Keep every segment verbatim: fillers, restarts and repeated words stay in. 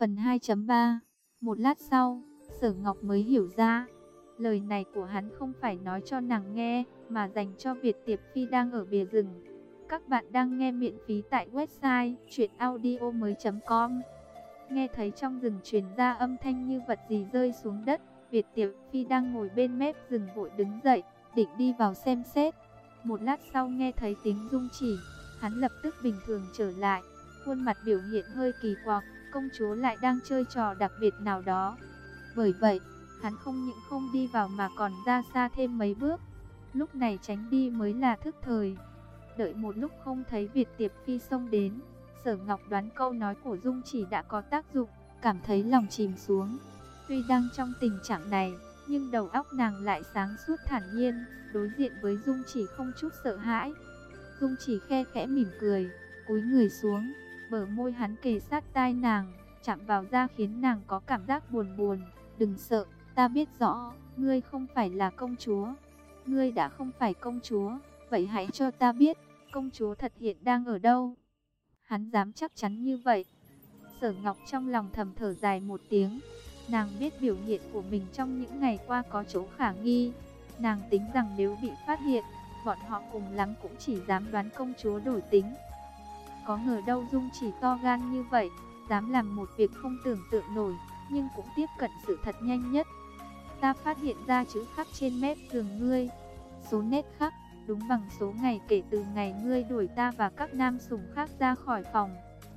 Phần hai chấm ba. Một lát sau, Sở Ngọc mới hiểu ra, lời này của hắn không phải nói cho nàng nghe, mà dành cho Việt Tiệp Phi đang ở bìa rừng. Các bạn đang nghe miễn phí tại website truyện audio mới chấm com. Nghe thấy trong rừng truyền ra âm thanh như vật gì rơi xuống đất, Việt Tiệp Phi đang ngồi bên mép rừng vội đứng dậy, định đi vào xem xét. Một lát sau nghe thấy tiếng rung chỉ, hắn lập tức bình thường trở lại, khuôn mặt biểu hiện hơi kỳ quặc, công chúa lại đang chơi trò đặc biệt nào đó. Bởi vậy, hắn không những không đi vào mà còn ra xa thêm mấy bước. Lúc này tránh đi mới là thức thời. Đợi một lúc không thấy Việt Tiệp Phi xông đến, Sở Ngọc đoán câu nói của Dung Chỉ đã có tác dụng, cảm thấy lòng chìm xuống. Tuy đang trong tình trạng này, nhưng đầu óc nàng lại sáng suốt thản nhiên, đối diện với Dung Chỉ không chút sợ hãi. Dung Chỉ khe khẽ mỉm cười, cúi người xuống, bờ môi hắn kề sát tai nàng, chạm vào da khiến nàng có cảm giác buồn buồn. Đừng sợ, ta biết rõ, ngươi không phải là công chúa. Ngươi đã không phải công chúa, vậy hãy cho ta biết, công chúa thật hiện đang ở đâu. Hắn dám chắc chắn như vậy. Sở Ngọc trong lòng thầm thở dài một tiếng. Nàng biết biểu hiện của mình trong những ngày qua có chỗ khả nghi. Nàng tính rằng nếu bị phát hiện, bọn họ cùng lắm cũng chỉ dám đoán công chúa đổi tính. Có ngờ đâu Dung Chỉ to gan như vậy, dám làm một việc không tưởng tượng nổi, nhưng cũng tiếp cận sự thật nhanh nhất. Ta phát hiện ra chữ khắc trên mép giường ngươi. Số nét khắc đúng bằng số ngày kể từ ngày ngươi đuổi ta và các nam sủng khác ra khỏi phòng.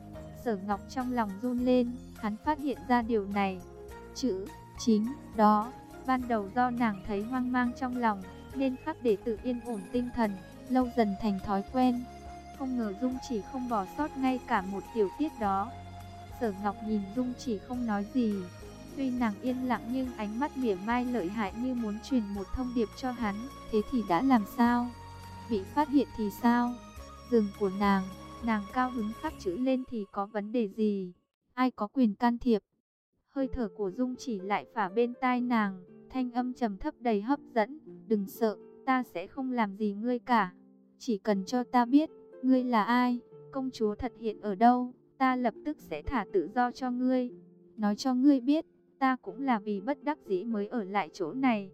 Sở Ngọc trong lòng run lên, hắn phát hiện ra điều này. Chữ chính đó, ban đầu do nàng thấy hoang mang trong lòng, nên khắc để tự yên ổn tinh thần, lâu dần thành thói quen. Không ngờ Dung Chỉ không bỏ sót ngay cả một tiểu tiết đó. Sở Ngọc nhìn Dung Chỉ không nói gì. Tuy nàng yên lặng nhưng ánh mắt mỉa mai lợi hại như muốn truyền một thông điệp cho hắn. Thế thì đã làm sao? Bị phát hiện thì sao? Giường của nàng, nàng cao hứng khắc chữ lên thì có vấn đề gì? Ai có quyền can thiệp? Hơi thở của Dung Chỉ lại phả bên tai nàng, thanh âm trầm thấp đầy hấp dẫn. Đừng sợ, ta sẽ không làm gì ngươi cả. Chỉ cần cho ta biết, ngươi là ai, công chúa thật hiện ở đâu, ta lập tức sẽ thả tự do cho ngươi. Nói cho ngươi biết, ta cũng là vì bất đắc dĩ mới ở lại chỗ này.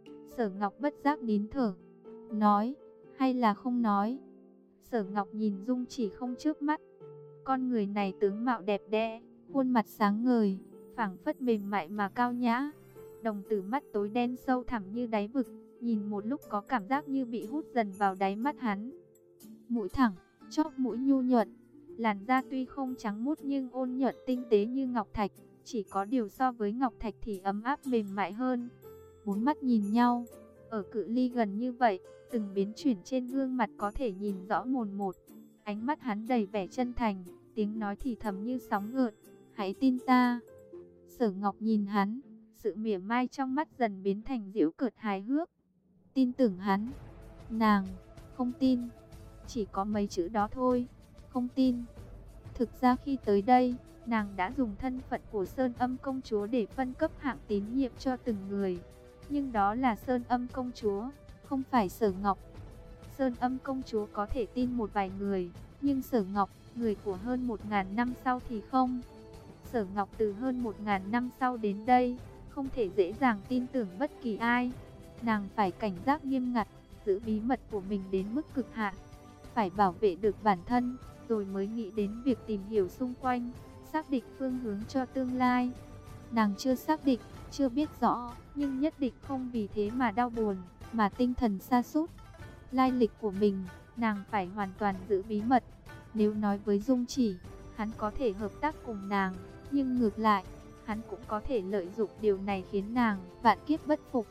Sở Ngọc bất giác nín thở. Nói, hay là không nói? Sở Ngọc nhìn Dung Chỉ không chớp mắt. Con người này tướng mạo đẹp đẽ, khuôn mặt sáng ngời, phảng phất mềm mại mà cao nhã. Đồng tử mắt tối đen sâu thẳm như đáy vực, nhìn một lúc có cảm giác như bị hút dần vào đáy mắt hắn. Mũi thẳng, chóp mũi nhu nhuận, làn da tuy không trắng muốt nhưng ôn nhuận tinh tế như ngọc thạch, chỉ có điều so với ngọc thạch thì ấm áp mềm mại hơn. Bốn mắt nhìn nhau, ở cự ly gần như vậy, từng biến chuyển trên gương mặt có thể nhìn rõ mồn một. Ánh mắt hắn đầy vẻ chân thành, tiếng nói thì thầm như sóng gợn, hãy tin ta. Sở Ngọc nhìn hắn, sự mỉa mai trong mắt dần biến thành giễu cợt hài hước. Tin tưởng hắn? Nàng không tin. Chỉ có mấy chữ đó thôi, không tin. Thực ra khi tới đây, nàng đã dùng thân phận của Sơn Âm công chúa để phân cấp hạng tín nhiệm cho từng người. Nhưng đó là Sơn Âm công chúa, không phải Sở Ngọc. Sơn Âm công chúa có thể tin một vài người, nhưng Sở Ngọc, người của hơn một ngàn năm sau thì không. Sở Ngọc từ hơn một ngàn năm sau đến đây, không thể dễ dàng tin tưởng bất kỳ ai. Nàng phải cảnh giác nghiêm ngặt, giữ bí mật của mình đến mức cực hạn. Phải bảo vệ được bản thân, rồi mới nghĩ đến việc tìm hiểu xung quanh, xác định phương hướng cho tương lai. Nàng chưa xác định, chưa biết rõ, nhưng nhất định không vì thế mà đau buồn, mà tinh thần sa sút. Lai lịch của mình, nàng phải hoàn toàn giữ bí mật. Nếu nói với Dung Chỉ, hắn có thể hợp tác cùng nàng, nhưng ngược lại, hắn cũng có thể lợi dụng điều này khiến nàng vạn kiếp bất phục.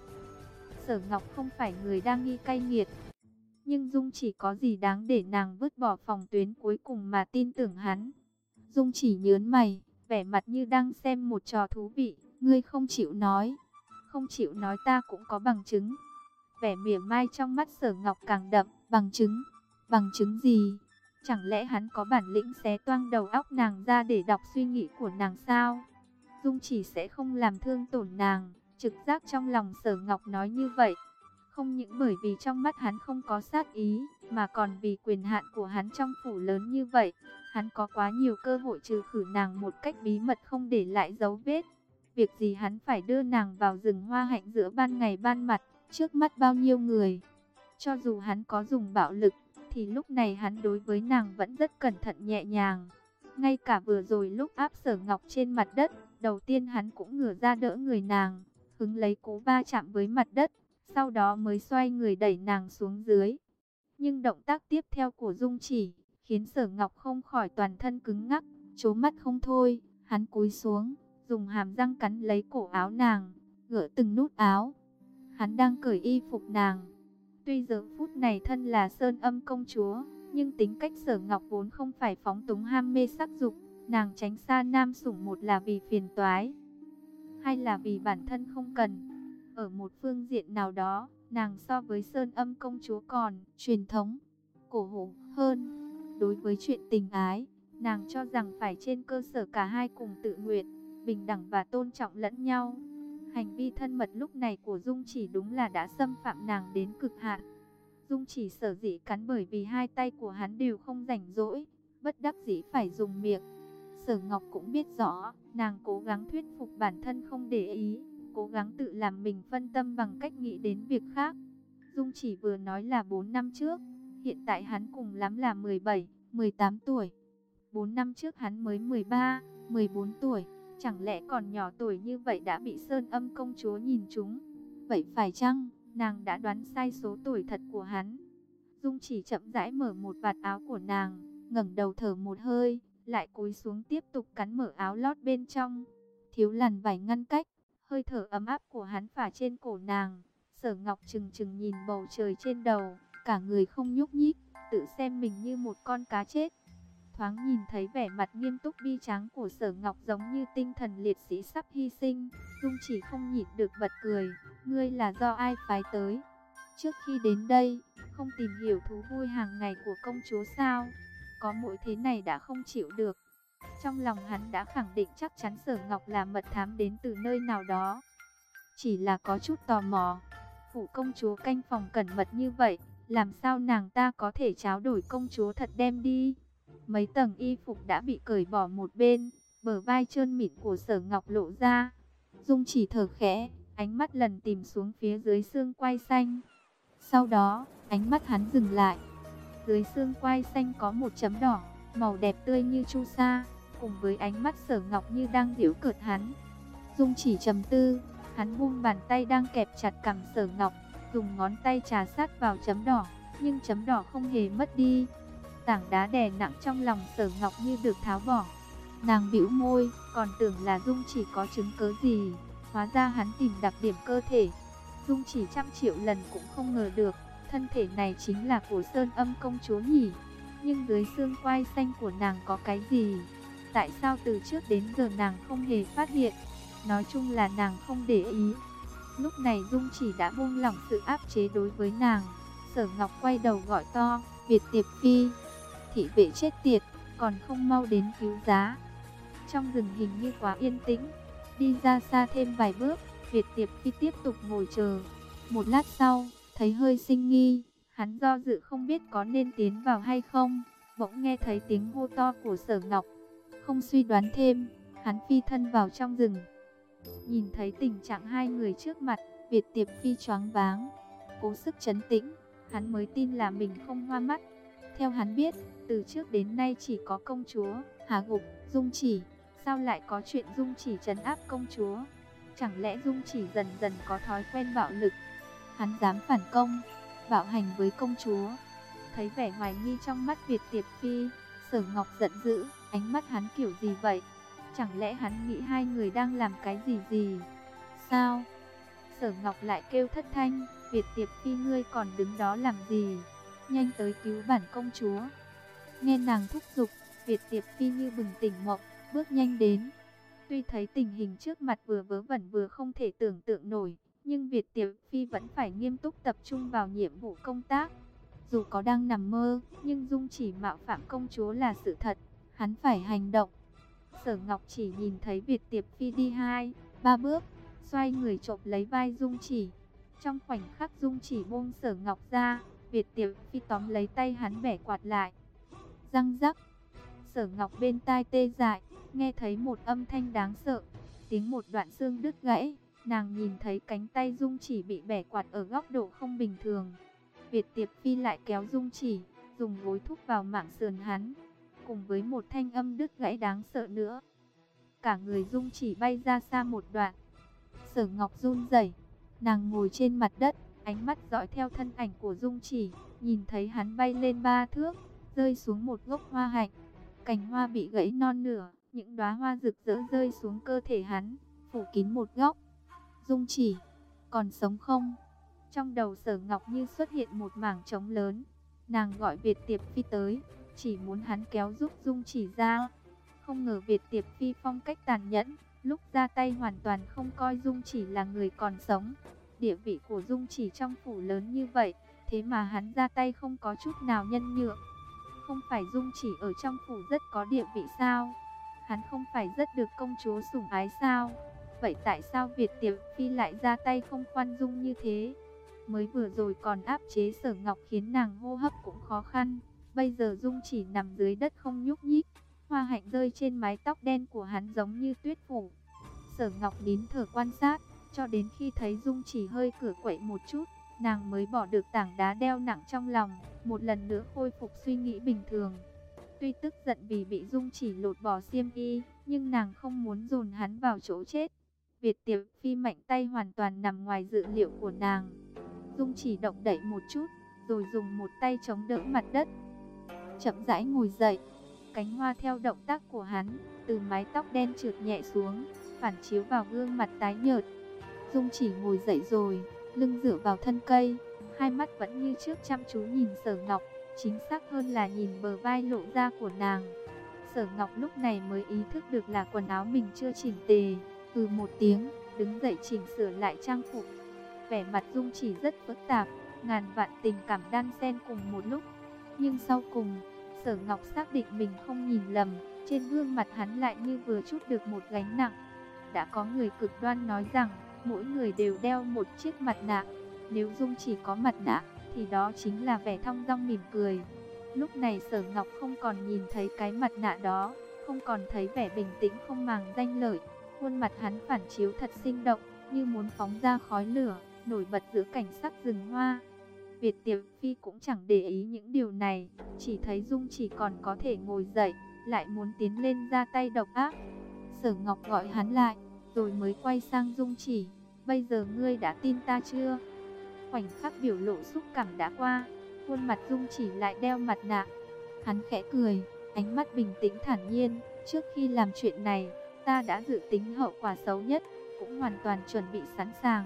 Sở Ngọc không phải người đa nghi cay nghiệt, nhưng Dung Chỉ có gì đáng để nàng vứt bỏ phòng tuyến cuối cùng mà tin tưởng hắn. Dung Chỉ nhớn mày, vẻ mặt như đang xem một trò thú vị. Ngươi không chịu nói. Không chịu nói ta cũng có bằng chứng. Vẻ mỉa mai trong mắt Sở Ngọc càng đậm. Bằng chứng? Bằng chứng gì? Chẳng lẽ hắn có bản lĩnh xé toang đầu óc nàng ra để đọc suy nghĩ của nàng sao? Dung Chỉ sẽ không làm thương tổn nàng. Trực giác trong lòng Sở Ngọc nói như vậy. Không những bởi vì trong mắt hắn không có sát ý, mà còn vì quyền hạn của hắn trong phủ lớn như vậy. Hắn có quá nhiều cơ hội trừ khử nàng một cách bí mật không để lại dấu vết. Việc gì hắn phải đưa nàng vào rừng hoa hạnh giữa ban ngày ban mặt, trước mắt bao nhiêu người. Cho dù hắn có dùng bạo lực, thì lúc này hắn đối với nàng vẫn rất cẩn thận nhẹ nhàng. Ngay cả vừa rồi lúc áp Sở Ngọc trên mặt đất, đầu tiên hắn cũng ngửa ra đỡ người nàng, hứng lấy cú va chạm với mặt đất, sau đó mới xoay người đẩy nàng xuống dưới. Nhưng động tác tiếp theo của Dung Chỉ khiến Sở Ngọc không khỏi toàn thân cứng ngắc, trố mắt không thôi. Hắn cúi xuống, dùng hàm răng cắn lấy cổ áo nàng, gỡ từng nút áo. Hắn đang cởi y phục nàng. Tuy giờ phút này thân là Sơn Âm công chúa, nhưng tính cách Sở Ngọc vốn không phải phóng túng ham mê sắc dục. Nàng tránh xa nam sủng, một là vì phiền toái, hay là vì bản thân không cần. Ở một phương diện nào đó, nàng so với Sơn Âm công chúa còn truyền thống, cổ hủ hơn. Đối với chuyện tình ái, nàng cho rằng phải trên cơ sở cả hai cùng tự nguyện, bình đẳng và tôn trọng lẫn nhau. Hành vi thân mật lúc này của Dung Chỉ đúng là đã xâm phạm nàng đến cực hạn. Dung Chỉ sở dĩ cắn bởi vì hai tay của hắn đều không rảnh rỗi, bất đắc dĩ phải dùng miệng. Sở Ngọc cũng biết rõ, nàng cố gắng thuyết phục bản thân không để ý, cố gắng tự làm mình phân tâm bằng cách nghĩ đến việc khác. Dung Chỉ vừa nói là bốn năm trước, hiện tại hắn cùng lắm là mười bảy, mười tám tuổi. bốn năm trước hắn mới mười ba, mười bốn tuổi, chẳng lẽ còn nhỏ tuổi như vậy đã bị Sơn Âm công chúa nhìn trúng? Vậy phải chăng nàng đã đoán sai số tuổi thật của hắn? Dung Chỉ chậm rãi mở một vạt áo của nàng, ngẩng đầu thở một hơi, lại cúi xuống tiếp tục cắn mở áo lót bên trong. Thiếu làn vải ngăn cách, hơi thở ấm áp của hắn phả trên cổ nàng. Sở Ngọc trừng trừng nhìn bầu trời trên đầu, cả người không nhúc nhích, tự xem mình như một con cá chết. Thoáng nhìn thấy vẻ mặt nghiêm túc bi tráng của Sở Ngọc giống như tinh thần liệt sĩ sắp hy sinh, Dung Chỉ không nhịn được bật cười. Ngươi là do ai phái tới? Trước khi đến đây, không tìm hiểu thú vui hàng ngày của công chúa sao? Có mỗi thế này đã không chịu được. Trong lòng hắn đã khẳng định chắc chắn Sở Ngọc là mật thám đến từ nơi nào đó. Chỉ là có chút tò mò. Phủ công chúa canh phòng cẩn mật như vậy, làm sao nàng ta có thể tráo đổi công chúa thật đem đi? Mấy tầng y phục đã bị cởi bỏ một bên, bờ vai trơn mịn của Sở Ngọc lộ ra. Dung Chỉ thở khẽ, ánh mắt lần tìm xuống phía dưới xương quai xanh. Sau đó, ánh mắt hắn dừng lại. Dưới xương quai xanh có một chấm đỏ, màu đẹp tươi như chu sa, cùng với ánh mắt Sở Ngọc như đang giễu cợt hắn. Dung Chỉ trầm tư, hắn buông bàn tay đang kẹp chặt cằm Sở Ngọc, dùng ngón tay trà sát vào chấm đỏ, nhưng chấm đỏ không hề mất đi. Tảng đá đè nặng trong lòng Sở Ngọc như được tháo bỏ. Nàng bĩu môi, còn tưởng là Dung Chỉ có chứng cớ gì, hóa ra hắn tìm đặc điểm cơ thể. Dung Chỉ trăm triệu lần cũng không ngờ được, thân thể này chính là của Sơn Âm công chúa nhỉ. Nhưng dưới xương quai xanh của nàng có cái gì? Tại sao từ trước đến giờ nàng không hề phát hiện? Nói chung là nàng không để ý. Lúc này Dung Chỉ đã buông lỏng sự áp chế đối với nàng. Sở Ngọc quay đầu gọi to, Việt Tiệp Phi, thị vệ chết tiệt, còn không mau đến cứu giá. Trong rừng hình như quá yên tĩnh, đi ra xa thêm vài bước, Việt Tiệp Phi tiếp tục ngồi chờ. Một lát sau, thấy hơi sinh nghi, hắn do dự không biết có nên tiến vào hay không, bỗng nghe thấy tiếng hô to của Sở Ngọc. Không suy đoán thêm, hắn phi thân vào trong rừng. Nhìn thấy tình trạng hai người trước mặt, Việt Tiệp Phi choáng váng, cố sức trấn tĩnh, hắn mới tin là mình không hoa mắt. Theo hắn biết, từ trước đến nay chỉ có công chúa hạ gục Dung Chỉ, sao lại có chuyện Dung Chỉ trấn áp công chúa? Chẳng lẽ Dung Chỉ dần dần có thói quen bạo lực? Hắn dám phản công, bạo hành với công chúa? Thấy vẻ hoài nghi trong mắt Việt Tiệp Phi, Sở Ngọc giận dữ, ánh mắt hắn kiểu gì vậy? Chẳng lẽ hắn nghĩ hai người đang làm cái gì gì? Sao? Sở Ngọc lại kêu thất thanh, Việt Tiệp Phi ngươi còn đứng đó làm gì? Nhanh tới cứu bản công chúa. Nghe nàng thúc giục, Việt Tiệp Phi như bừng tỉnh mộng, bước nhanh đến. Tuy thấy tình hình trước mặt vừa vớ vẩn vừa không thể tưởng tượng nổi, nhưng Việt Tiệp Phi vẫn phải nghiêm túc tập trung vào nhiệm vụ công tác. Dù có đang nằm mơ, nhưng Dung Chỉ mạo phạm công chúa là sự thật, hắn phải hành động. Sở Ngọc chỉ nhìn thấy Việt Tiệp Phi đi hai, ba bước, xoay người chộp lấy vai Dung Chỉ. Trong khoảnh khắc Dung Chỉ buông Sở Ngọc ra, Việt Tiệp Phi tóm lấy tay hắn bẻ quạt lại. Răng rắc, Sở Ngọc bên tai tê dại, nghe thấy một âm thanh đáng sợ, tiếng một đoạn xương đứt gãy. Nàng nhìn thấy cánh tay Dung Chỉ bị bẻ quạt ở góc độ không bình thường. Việt Tiệp Phi lại kéo Dung Chỉ, dùng gối thúc vào mảng sườn hắn, cùng với một thanh âm đứt gãy đáng sợ nữa. Cả người Dung Chỉ bay ra xa một đoạn. Sở Ngọc run rẩy, nàng ngồi trên mặt đất, ánh mắt dõi theo thân ảnh của Dung Chỉ, nhìn thấy hắn bay lên ba thước, rơi xuống một gốc hoa hạnh. Cành hoa bị gãy non nửa, những đóa hoa rực rỡ rơi xuống cơ thể hắn, phủ kín một góc. Dung Chỉ, còn sống không? Trong đầu Sở Ngọc như xuất hiện một mảng trống lớn. Nàng gọi Việt Tiệp Phi tới, chỉ muốn hắn kéo giúp Dung Chỉ ra. Không ngờ Việt Tiệp Phi phong cách tàn nhẫn, lúc ra tay hoàn toàn không coi Dung Chỉ là người còn sống. Địa vị của Dung Chỉ trong phủ lớn như vậy, thế mà hắn ra tay không có chút nào nhân nhượng. Không phải Dung Chỉ ở trong phủ rất có địa vị sao? Hắn không phải rất được công chúa sủng ái sao? Vậy tại sao Việt Tiệp Phi lại ra tay không khoan dung như thế? Mới vừa rồi còn áp chế Sở Ngọc khiến nàng hô hấp cũng khó khăn. Bây giờ Dung Chỉ nằm dưới đất không nhúc nhích. Hoa hạnh rơi trên mái tóc đen của hắn giống như tuyết phủ. Sở Ngọc nín thở quan sát, cho đến khi thấy Dung Chỉ hơi cựa quậy một chút, nàng mới bỏ được tảng đá đeo nặng trong lòng, một lần nữa khôi phục suy nghĩ bình thường. Tuy tức giận vì bị Dung Chỉ lột bỏ xiêm y, nhưng nàng không muốn dồn hắn vào chỗ chết. Việt Tiệp Phi mạnh tay hoàn toàn nằm ngoài dự liệu của nàng. Dung Chỉ động đậy một chút, rồi dùng một tay chống đỡ mặt đất, chậm rãi ngồi dậy. Cánh hoa theo động tác của hắn, từ mái tóc đen trượt nhẹ xuống, phản chiếu vào gương mặt tái nhợt. Dung Chỉ ngồi dậy rồi, lưng dựa vào thân cây, hai mắt vẫn như trước chăm chú nhìn Sở Ngọc, chính xác hơn là nhìn bờ vai lộ ra của nàng. Sở Ngọc lúc này mới ý thức được là quần áo mình chưa chỉnh tề, ừ một tiếng, đứng dậy chỉnh sửa lại trang phục. Vẻ mặt Dung Chỉ rất phức tạp, ngàn vạn tình cảm đan xen cùng một lúc. Nhưng sau cùng, Sở Ngọc xác định mình không nhìn lầm, trên gương mặt hắn lại như vừa trút được một gánh nặng. Đã có người cực đoan nói rằng, mỗi người đều đeo một chiếc mặt nạ. Nếu Dung Chỉ có mặt nạ, thì đó chính là vẻ thong dong mỉm cười. Lúc này Sở Ngọc không còn nhìn thấy cái mặt nạ đó, không còn thấy vẻ bình tĩnh không màng danh lợi. Khuôn mặt hắn phản chiếu thật sinh động, như muốn phóng ra khói lửa, nổi bật giữa cảnh sắc rừng hoa. Việt Tiệp Phi cũng chẳng để ý những điều này, chỉ thấy Dung Chỉ còn có thể ngồi dậy, lại muốn tiến lên ra tay độc ác. Sở Ngọc gọi hắn lại, rồi mới quay sang Dung Chỉ, bây giờ ngươi đã tin ta chưa? Khoảnh khắc biểu lộ xúc cảm đã qua, khuôn mặt Dung Chỉ lại đeo mặt nạ. Hắn khẽ cười, ánh mắt bình tĩnh thản nhiên, trước khi làm chuyện này, ta đã dự tính hậu quả xấu nhất, cũng hoàn toàn chuẩn bị sẵn sàng.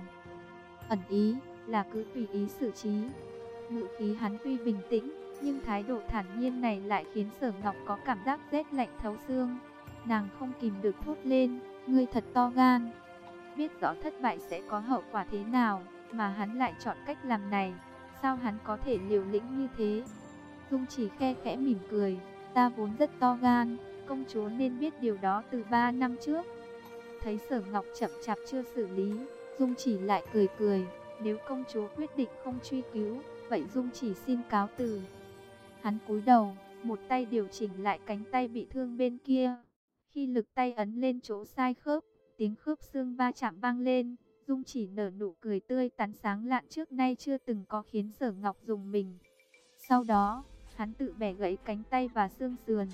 Ẩn ý là cứ tùy ý xử trí. Ngữ khí hắn tuy bình tĩnh, nhưng thái độ thản nhiên này lại khiến Sở Ngọc có cảm giác rét lạnh thấu xương. Nàng không kìm được thốt lên, ngươi thật to gan. Biết rõ thất bại sẽ có hậu quả thế nào, mà hắn lại chọn cách làm này, sao hắn có thể liều lĩnh như thế? Dung Chỉ khe khẽ mỉm cười, ta vốn rất to gan, công chúa nên biết điều đó từ ba năm trước. Thấy Sở Ngọc chậm chạp chưa xử lý, Dung Chỉ lại cười cười, nếu công chúa quyết định không truy cứu, vậy Dung Chỉ xin cáo từ. Hắn cúi đầu, một tay điều chỉnh lại cánh tay bị thương bên kia. Khi lực tay ấn lên chỗ sai khớp, tiếng khớp xương va chạm vang lên, Dung Chỉ nở nụ cười tươi tắn sáng lạn trước nay chưa từng có, khiến Sở Ngọc rùng mình. Sau đó, hắn tự bẻ gãy cánh tay và xương sườn.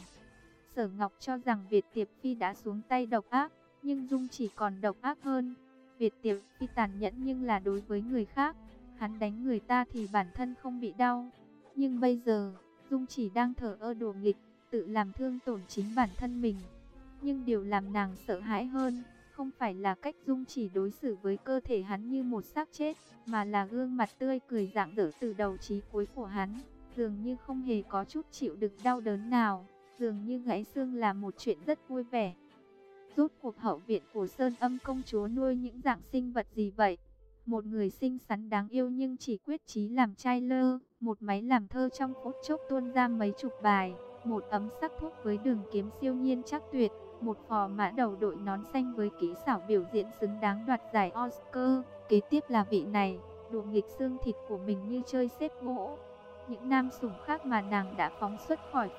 Sở Ngọc cho rằng Việt Tiệp Phi đã xuống tay độc ác, nhưng Dung Chỉ còn độc ác hơn. Việt Tiệp Phi tàn nhẫn nhưng là đối với người khác, hắn đánh người ta thì bản thân không bị đau. Nhưng bây giờ, Dung Chỉ đang thờ ơ đùa nghịch, tự làm thương tổn chính bản thân mình. Nhưng điều làm nàng sợ hãi hơn, không phải là cách Dung Chỉ đối xử với cơ thể hắn như một xác chết, mà là gương mặt tươi cười rạng rỡ từ đầu chí cuối của hắn, dường như không hề có chút chịu đựng đau đớn nào, dường như gãy xương là một chuyện rất vui vẻ. Rốt cuộc hậu viện của Sơn Âm công chúa nuôi những dạng sinh vật gì vậy? Một người xinh xắn đáng yêu nhưng chỉ quyết chí làm trai lơ, một máy làm thơ trong phút chốc tuôn ra mấy chục bài, một ấm sắc thuốc với đường kiếm siêu nhiên chắc tuyệt, một phò mã đầu đội nón xanh với kỹ xảo biểu diễn xứng đáng đoạt giải Oscar. Kế tiếp là vị này, đùa nghịch xương thịt của mình như chơi xếp gỗ. Những nam sủng khác mà nàng đã phóng xuất khỏi phủ,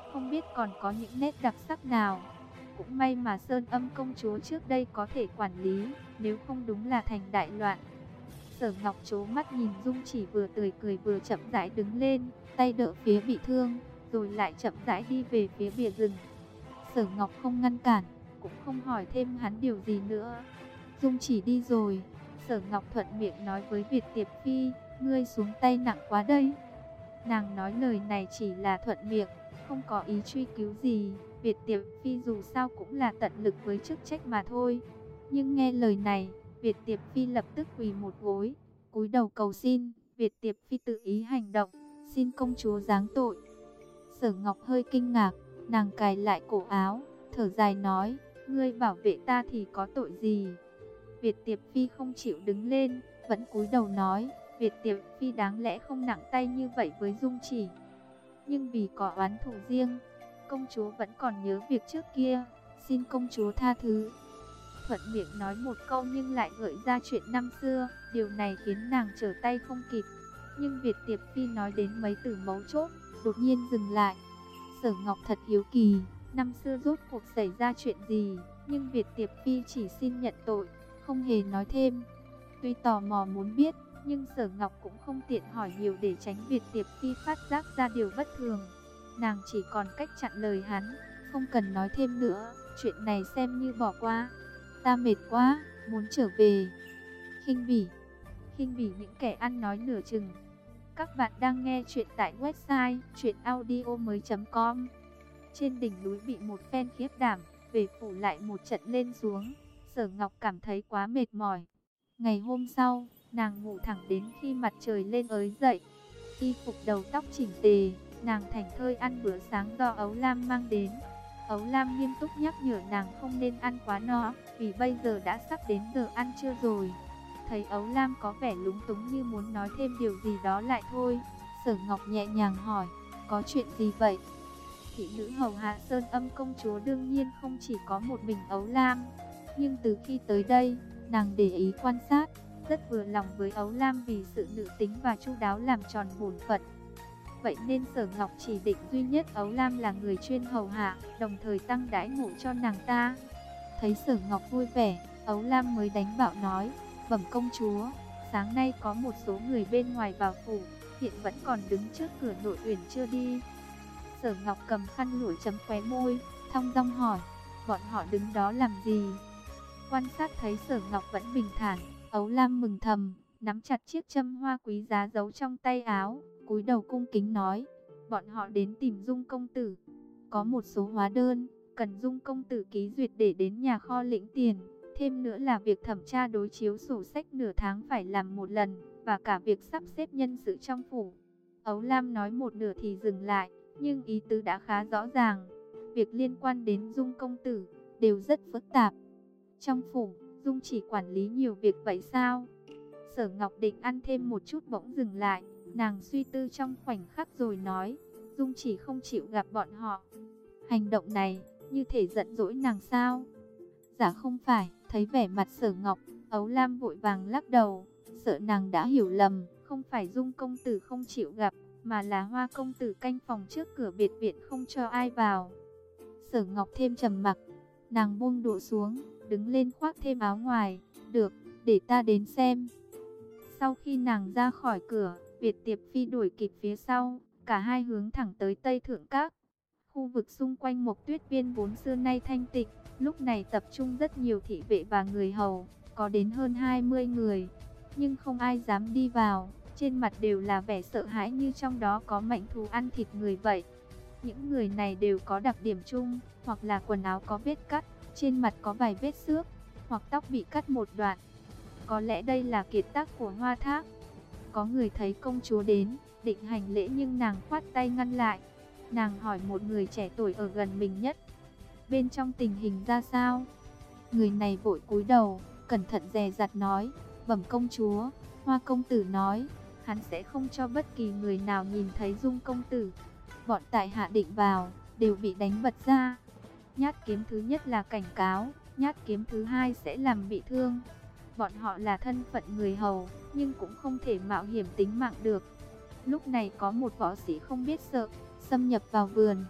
không biết còn có những nét đặc sắc nào. Cũng may mà Sơn Âm công chúa trước đây có thể quản lý, nếu không đúng là thành đại loạn. Sở Ngọc trố mắt nhìn Dung Chỉ vừa tươi cười vừa chậm rãi đứng lên, tay đỡ phía bị thương, rồi lại chậm rãi đi về phía bìa rừng. Sở Ngọc không ngăn cản, cũng không hỏi thêm hắn điều gì nữa. Dung Chỉ đi rồi, Sở Ngọc thuận miệng nói với Việt Tiệp Phi, ngươi xuống tay nặng quá đây. Nàng nói lời này chỉ là thuận miệng, không có ý truy cứu gì. Việt Tiệp Phi dù sao cũng là tận lực với chức trách mà thôi. Nhưng nghe lời này, Việt Tiệp Phi lập tức quỳ một gối, cúi đầu cầu xin. Việt Tiệp Phi tự ý hành động, xin công chúa giáng tội. Sở Ngọc hơi kinh ngạc, nàng cài lại cổ áo, thở dài nói, ngươi bảo vệ ta thì có tội gì? Việt Tiệp Phi không chịu đứng lên, vẫn cúi đầu nói, Việt Tiệp Phi đáng lẽ không nặng tay như vậy với Dung Chỉ. Nhưng vì có oán thù riêng, công chúa vẫn còn nhớ việc trước kia, xin công chúa tha thứ. Thuận miệng nói một câu nhưng lại gợi ra chuyện năm xưa, điều này khiến nàng trở tay không kịp. Nhưng Việt Tiệp Phi nói đến mấy từ mấu chốt, đột nhiên dừng lại. Sở Ngọc thật hiếu kỳ, năm xưa rốt cuộc xảy ra chuyện gì, nhưng Việt Tiệp Phi chỉ xin nhận tội, không hề nói thêm. Tuy tò mò muốn biết, nhưng Sở Ngọc cũng không tiện hỏi nhiều để tránh Việt Tiệp Phi phát giác ra điều bất thường. Nàng chỉ còn cách chặn lời hắn, không cần nói thêm nữa, chuyện này xem như bỏ qua. Ta mệt quá, muốn trở về. Khinh bỉ, khinh bỉ những kẻ ăn nói nửa chừng. Các bạn đang nghe chuyện tại website truyện audio mới chấm com. Trên đỉnh núi bị một phen khiếp đảm, về phủ lại một trận lên xuống. Sở Ngọc cảm thấy quá mệt mỏi. Ngày hôm sau, nàng ngủ thẳng đến khi mặt trời lên ới dậy. Y phục đầu tóc chỉnh tề, nàng thảnh thơi ăn bữa sáng do Ấu Lam mang đến. Ấu Lam nghiêm túc nhắc nhở nàng không nên ăn quá no, vì bây giờ đã sắp đến giờ ăn trưa rồi. Thấy Ấu Lam có vẻ lúng túng như muốn nói thêm điều gì đó lại thôi, Sở Ngọc nhẹ nhàng hỏi, có chuyện gì vậy? Thị nữ hầu hạ Sơn Âm công chúa đương nhiên không chỉ có một mình Ấu Lam, nhưng từ khi tới đây, nàng để ý quan sát, rất vừa lòng với Ấu Lam vì sự nữ tính và chu đáo làm tròn bổn phận. Vậy nên Sở Ngọc chỉ định duy nhất Ấu Lam là người chuyên hầu hạ, đồng thời tăng đãi ngộ cho nàng ta. Thấy Sở Ngọc vui vẻ, Ấu Lam mới đánh bạo nói, bẩm công chúa, sáng nay có một số người bên ngoài vào phủ, hiện vẫn còn đứng trước cửa nội uyển chưa đi. Sở Ngọc cầm khăn lụa chấm khóe môi, thong dong hỏi, bọn họ đứng đó làm gì? Quan sát thấy Sở Ngọc vẫn bình thản, Ấu Lam mừng thầm, nắm chặt chiếc châm hoa quý giá giấu trong tay áo, cúi đầu cung kính nói, bọn họ đến tìm Dung công tử. Có một số hóa đơn, cần Dung công tử ký duyệt để đến nhà kho lĩnh tiền. Thêm nữa là việc thẩm tra đối chiếu sổ sách nửa tháng phải làm một lần, và cả việc sắp xếp nhân sự trong phủ. Ấu Lam nói một nửa thì dừng lại, nhưng ý tứ đã khá rõ ràng. Việc liên quan đến Dung công tử đều rất phức tạp. Trong phủ, Dung chỉ quản lý nhiều việc vậy sao? Sở Ngọc định ăn thêm một chút bỗng dừng lại, nàng suy tư trong khoảnh khắc rồi nói, Dung chỉ không chịu gặp bọn họ. Hành động này, như thể giận dỗi nàng sao? Dạ không phải. Thấy vẻ mặt Sở Ngọc, Ấu Lam vội vàng lắc đầu, sợ nàng đã hiểu lầm, không phải Dung công tử không chịu gặp, mà là Hoa công tử canh phòng trước cửa biệt viện không cho ai vào. Sở Ngọc thêm trầm mặc, nàng buông đũa xuống, đứng lên khoác thêm áo ngoài, được, để ta đến xem. Sau khi nàng ra khỏi cửa, Việt Tiệp Phi đuổi kịp phía sau, cả hai hướng thẳng tới Tây Thượng Các. Khu vực xung quanh Mộc Tuyết Viên vốn xưa nay thanh tịnh, lúc này tập trung rất nhiều thị vệ và người hầu, có đến hơn hai mươi người, nhưng không ai dám đi vào, trên mặt đều là vẻ sợ hãi như trong đó có mãnh thú ăn thịt người vậy. Những người này đều có đặc điểm chung, hoặc là quần áo có vết cắt, trên mặt có vài vết xước, hoặc tóc bị cắt một đoạn. Có lẽ đây là kiệt tác của Hoa Thác. Có người thấy công chúa đến, định hành lễ nhưng nàng khoát tay ngăn lại. Nàng hỏi một người trẻ tuổi ở gần mình nhất, bên trong tình hình ra sao? Người này vội cúi đầu, cẩn thận dè dặt nói, bẩm công chúa, Hoa công tử nói, hắn sẽ không cho bất kỳ người nào nhìn thấy Dung công tử. Bọn tại hạ định vào, đều bị đánh bật ra. Nhát kiếm thứ nhất là cảnh cáo, nhát kiếm thứ hai sẽ làm bị thương. Bọn họ là thân phận người hầu, nhưng cũng không thể mạo hiểm tính mạng được. Lúc này có một võ sĩ không biết sợ, xâm nhập vào vườn.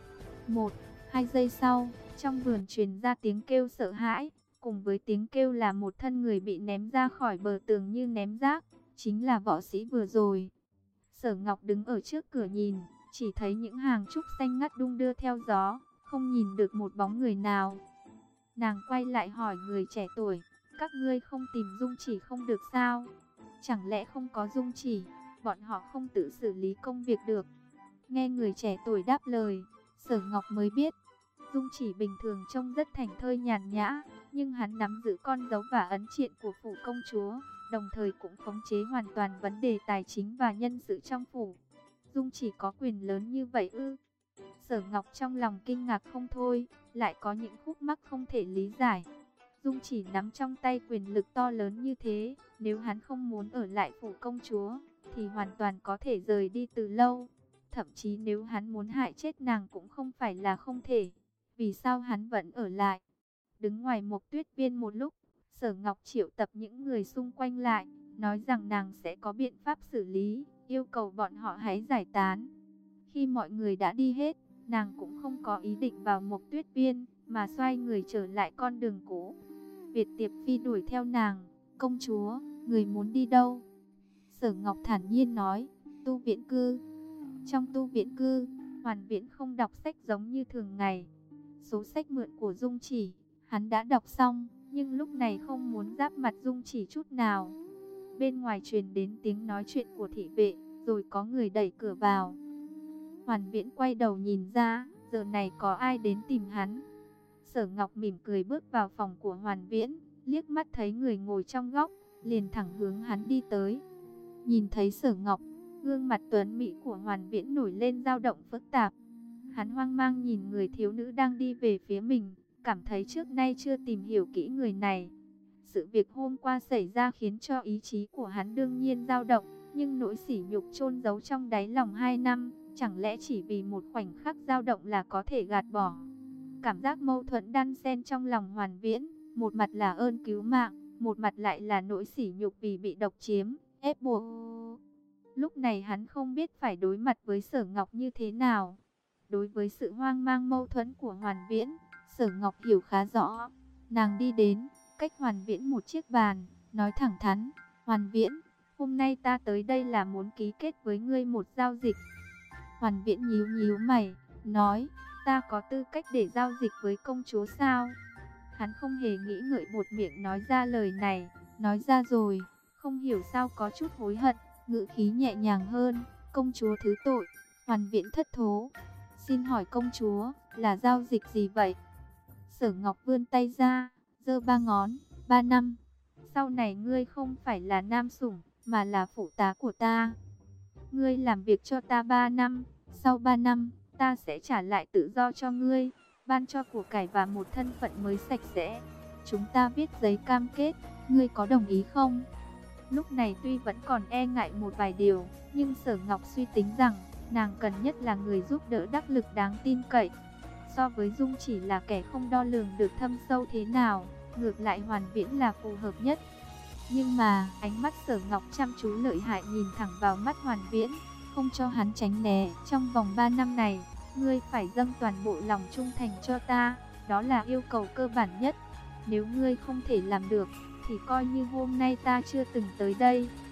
Một, hai giây sau, trong vườn truyền ra tiếng kêu sợ hãi, cùng với tiếng kêu là một thân người bị ném ra khỏi bờ tường như ném rác, chính là võ sĩ vừa rồi. Sở Ngọc đứng ở trước cửa nhìn, chỉ thấy những hàng trúc xanh ngắt đung đưa theo gió, không nhìn được một bóng người nào. Nàng quay lại hỏi người trẻ tuổi, các ngươi không tìm dung chỉ không được sao? Chẳng lẽ không có dung chỉ, bọn họ không tự xử lý công việc được? Nghe người trẻ tuổi đáp lời, Sở Ngọc mới biết, dung chỉ bình thường trông rất thảnh thơi nhàn nhã, nhưng hắn nắm giữ con dấu và ấn triện của phủ công chúa, đồng thời cũng khống chế hoàn toàn vấn đề tài chính và nhân sự trong phủ. Dung chỉ có quyền lớn như vậy ư? Sở Ngọc trong lòng kinh ngạc không thôi, lại có những khúc mắc không thể lý giải. Dung chỉ nắm trong tay quyền lực to lớn như thế, nếu hắn không muốn ở lại phủ công chúa, thì hoàn toàn có thể rời đi từ lâu. Thậm chí nếu hắn muốn hại chết nàng cũng không phải là không thể. Vì sao hắn vẫn ở lại? Đứng ngoài Mộc Tuyết Viên một lúc, Sở Ngọc triệu tập những người xung quanh lại, nói rằng nàng sẽ có biện pháp xử lý, yêu cầu bọn họ hãy giải tán. Khi mọi người đã đi hết, nàng cũng không có ý định vào Mộc Tuyết Viên, mà xoay người trở lại con đường cũ. Việt Tiệp Phi đuổi theo nàng, công chúa, người muốn đi đâu? Sở Ngọc thản nhiên nói, tu viễn cư. Trong tu viễn cư, Hoàn Viễn không đọc sách giống như thường ngày. Số sách mượn của Dung Chỉ, hắn đã đọc xong, nhưng lúc này không muốn giáp mặt Dung Chỉ chút nào. Bên ngoài truyền đến tiếng nói chuyện của thị vệ, rồi có người đẩy cửa vào. Hoàn Viễn quay đầu nhìn ra, giờ này có ai đến tìm hắn. Sở Ngọc mỉm cười bước vào phòng của Hoàn Viễn, liếc mắt thấy người ngồi trong góc, liền thẳng hướng hắn đi tới. Nhìn thấy Sở Ngọc, gương mặt tuấn mỹ của Hoàn Viễn nổi lên dao động phức tạp. Hắn hoang mang nhìn người thiếu nữ đang đi về phía mình, cảm thấy trước nay chưa tìm hiểu kỹ người này. Sự việc hôm qua xảy ra khiến cho ý chí của hắn đương nhiên dao động, nhưng nỗi sỉ nhục chôn giấu trong đáy lòng hai năm, chẳng lẽ chỉ vì một khoảnh khắc dao động là có thể gạt bỏ. Cảm giác mâu thuẫn đan xen trong lòng Hoàn Viễn, một mặt là ơn cứu mạng, một mặt lại là nỗi sỉ nhục vì bị độc chiếm, ép buộc. Lúc này hắn không biết phải đối mặt với Sở Ngọc như thế nào. Đối với sự hoang mang mâu thuẫn của Hoàn Viễn, Sở Ngọc hiểu khá rõ. Nàng đi đến, cách Hoàn Viễn một chiếc bàn, nói thẳng thắn, Hoàn Viễn, hôm nay ta tới đây là muốn ký kết với ngươi một giao dịch. Hoàn Viễn nhíu nhíu mày, nói, ta có tư cách để giao dịch với công chúa sao? Hắn không hề nghĩ ngợi buột miệng nói ra lời này, nói ra rồi, không hiểu sao có chút hối hận, ngữ khí nhẹ nhàng hơn, công chúa thứ tội. Hoàn Viễn thất thố, xin hỏi công chúa, là giao dịch gì vậy? Sở Ngọc vươn tay ra, giơ ba ngón, ba năm. Sau này ngươi không phải là nam sủng, mà là phụ tá của ta. Ngươi làm việc cho ta ba năm, sau ba năm, ta sẽ trả lại tự do cho ngươi, ban cho của cải và một thân phận mới sạch sẽ. Chúng ta viết giấy cam kết, ngươi có đồng ý không? Lúc này tuy vẫn còn e ngại một vài điều, nhưng Sở Ngọc suy tính rằng, nàng cần nhất là người giúp đỡ đắc lực đáng tin cậy. So với Dung Chỉ là kẻ không đo lường được thâm sâu thế nào, ngược lại Hoàn Viễn là phù hợp nhất. Nhưng mà, ánh mắt Sở Ngọc chăm chú lợi hại nhìn thẳng vào mắt Hoàn Viễn, không cho hắn tránh né. Trong vòng ba năm này, ngươi phải dâng toàn bộ lòng trung thành cho ta, đó là yêu cầu cơ bản nhất. Nếu ngươi không thể làm được, thì coi như hôm nay ta chưa từng tới đây.